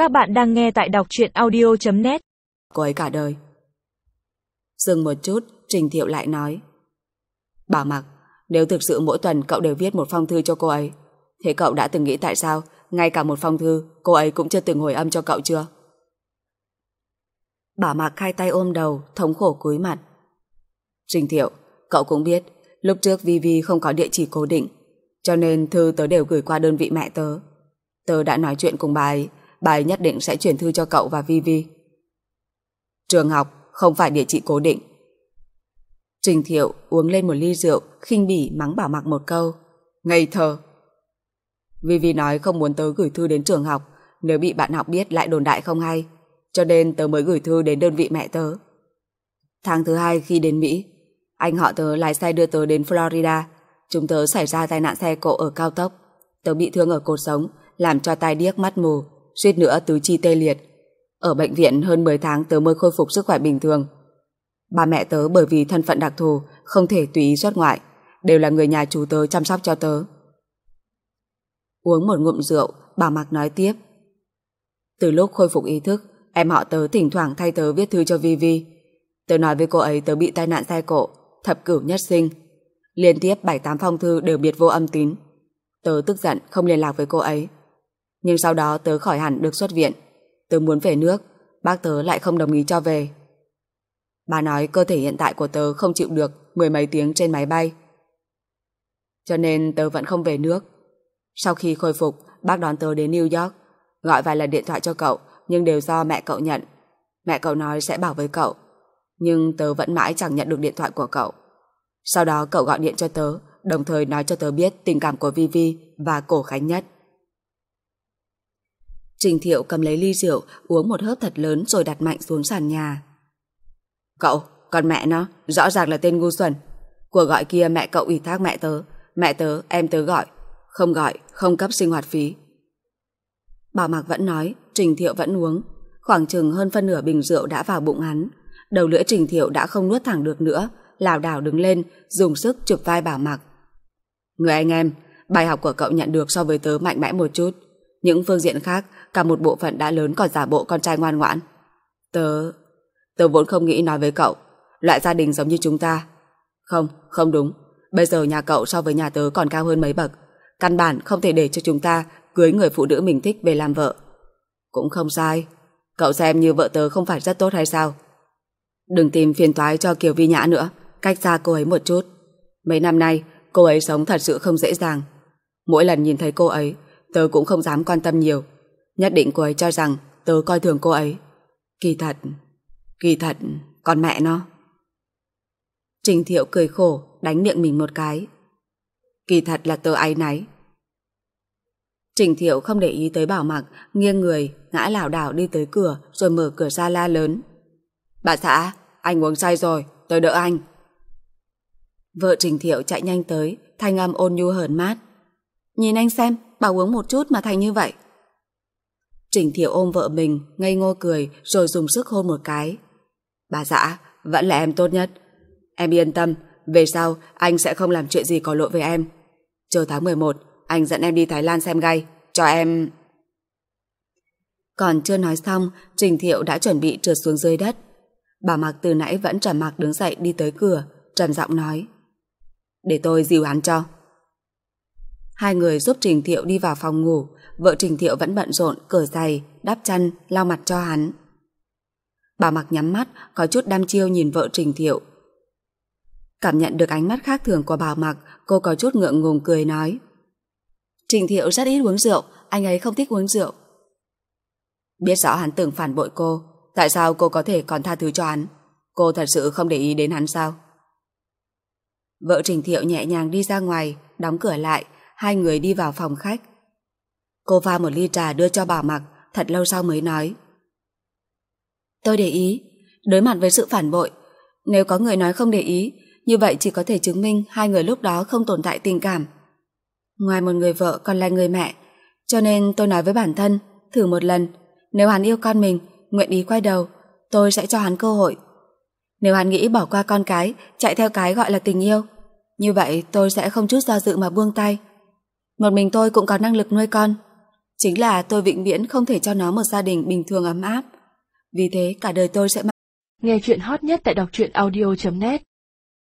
Các bạn đang nghe tại đọc truyện audio.net. Cô ấy cả đời. Dừng một chút, Trình Thiệu lại nói: Bảo Mặc, nếu thực sự mỗi tuần cậu đều viết một phong thư cho cô ấy, thế cậu đã từng nghĩ tại sao ngay cả một phong thư cô ấy cũng chưa từng hồi âm cho cậu chưa? Bảo Mặc hai tay ôm đầu, thống khổ cúi mặt. Trình Thiệu, cậu cũng biết lúc trước Vivi không có địa chỉ cố định, cho nên thư tớ đều gửi qua đơn vị mẹ tớ. Tớ đã nói chuyện cùng bà ấy nhất định sẽ chuyển thư cho cậu và Vivi. Trường học không phải địa chỉ cố định. Trình Thiệu uống lên một ly rượu, khinh bỉ mắng Bảo Mặc một câu: ngây thơ. Vivi nói không muốn tớ gửi thư đến trường học, nếu bị bạn học biết lại đồn đại không hay, cho nên tớ mới gửi thư đến đơn vị mẹ tớ. Tháng thứ 2 khi đến Mỹ, anh họ tớ lái xe đưa tớ đến Florida. Chúng tớ xảy ra tai nạn xe cộ ở cao tốc. Tớ bị thương ở cột sống, làm cho tai điếc mắt mù, suýt nữa tứ chi tê liệt. Ở bệnh viện hơn 10 tháng tớ mới khôi phục sức khỏe bình thường. Ba mẹ tớ bởi vì thân phận đặc thù không thể tùy ý xuất ngoại, đều là người nhà chú tớ chăm sóc cho tớ. Uống một ngụm rượu, Bảo Mặc nói tiếp: từ lúc khôi phục ý thức, em họ tớ thỉnh thoảng thay tớ viết thư cho Vivi. Tớ nói với cô ấy tớ bị tai nạn xe cộ, thập cửu nhất sinh. Liên tiếp 7-8 phong thư đều biệt vô âm tín. Tớ tức giận không liên lạc với cô ấy. Nhưng sau đó tớ khỏi hẳn được xuất viện. Tớ muốn về nước, bác tớ lại không đồng ý cho về. Bà nói cơ thể hiện tại của tớ không chịu được 10 mấy tiếng trên máy bay, cho nên tớ vẫn không về nước. Sau khi khôi phục, bác đón tớ đến New York, gọi vài lần điện thoại cho cậu, nhưng đều do mẹ cậu nhận. Mẹ cậu nói sẽ bảo với cậu, nhưng tớ vẫn mãi chẳng nhận được điện thoại của cậu. Sau đó cậu gọi điện cho tớ, đồng thời nói cho tớ biết tình cảm của Vivi và Cổ Khánh Nhất. Trình Thiệu cầm lấy ly rượu, uống một hớp thật lớn rồi đặt mạnh xuống sàn nhà. Cậu, con mẹ nó, rõ ràng là tên ngu xuẩn. Cuộc gọi kia mẹ cậu ủy thác mẹ tớ, em tớ gọi, không cấp sinh hoạt phí. Bảo Mặc vẫn nói, Trình Thiệu vẫn uống. Khoảng chừng hơn phân nửa bình rượu đã vào bụng hắn. Đầu lưỡi Trình Thiệu đã không nuốt thẳng được nữa, lảo đảo đứng lên, dùng sức chụp vai Bảo Mặc. Người anh em, bài học của cậu nhận được so với tớ mạnh mẽ một chút. Những phương diện khác, cả một bộ phận đã lớn còn giả bộ con trai ngoan ngoãn. Tớ vốn không nghĩ nói với cậu, loại gia đình giống như chúng ta. Không đúng. Bây giờ nhà cậu so với nhà tớ còn cao hơn mấy bậc. Căn bản không thể để cho chúng ta cưới người phụ nữ mình thích về làm vợ. Cũng không sai. Cậu xem như vợ tớ không phải rất tốt hay sao? Đừng tìm phiền toái cho Kiều Vi Nhã nữa, cách xa cô ấy một chút. Mấy năm nay, cô ấy sống thật sự không dễ dàng. Mỗi lần nhìn thấy cô ấy, tớ cũng không dám quan tâm nhiều. Nhất định cô ấy cho rằng tớ coi thường cô ấy. Kỳ thật, con mẹ nó. Trình Thiệu cười khổ, đánh miệng mình một cái. Kỳ thật là tớ áy náy. Trình Thiệu không để ý tới Bảo Mặc, nghiêng người, ngã lảo đảo đi tới cửa rồi mở cửa ra la lớn. Bà xã, anh uống say rồi, tôi đỡ anh. Vợ Trình Thiệu chạy nhanh tới, thanh âm ôn nhu hờn mát. Nhìn anh xem, bảo uống một chút mà thành như vậy. Trình Thiệu ôm vợ mình, ngây ngô cười rồi dùng sức hôn một cái. Bà xã, vẫn là em tốt nhất. Em yên tâm, về sau anh sẽ không làm chuyện gì có lỗi với em. Chờ tháng 11, anh dẫn em đi Thái Lan xem gay, cho em... Còn chưa nói xong, Trình Thiệu đã chuẩn bị trượt xuống dưới đất. Bảo Mặc từ nãy vẫn trầm mặc đứng dậy đi tới cửa, trầm giọng nói. Để tôi dìu hắn cho. Hai người giúp Trình Thiệu đi vào phòng ngủ, vợ Trình Thiệu vẫn bận rộn cởi giày, đắp chăn, lau mặt cho hắn. Bảo Mặc nhắm mắt, có chút đăm chiêu nhìn vợ Trình Thiệu. Cảm nhận được ánh mắt khác thường của Bảo Mặc, cô có chút ngượng ngùng cười nói. Trình Thiệu rất ít uống rượu, anh ấy không thích uống rượu. Biết rõ hắn từng phản bội cô, tại sao cô có thể còn tha thứ cho hắn? Cô thật sự không để ý đến hắn sao? Vợ Trình Thiệu nhẹ nhàng đi ra ngoài, đóng cửa lại, hai người đi vào phòng khách. Cô pha một ly trà đưa cho Bảo Mặc, thật lâu sau mới nói. Tôi để ý, đối mặt với sự phản bội, nếu có người nói không để ý, như vậy chỉ có thể chứng minh hai người lúc đó không tồn tại tình cảm. Ngoài một người vợ còn là người mẹ, cho nên tôi nói với bản thân, thử một lần, nếu hắn yêu con mình, nguyện ý quay đầu, tôi sẽ cho hắn cơ hội. Nếu hắn nghĩ bỏ qua con cái, chạy theo cái gọi là tình yêu, như vậy tôi sẽ không chút do dự mà buông tay. Một mình tôi cũng có năng lực nuôi con. chính là tôi vĩnh viễn không thể cho nó một gia đình bình thường ấm áp. Vì thế cả đời tôi sẽ nghe chuyện hot nhất tại đọc truyện audio.net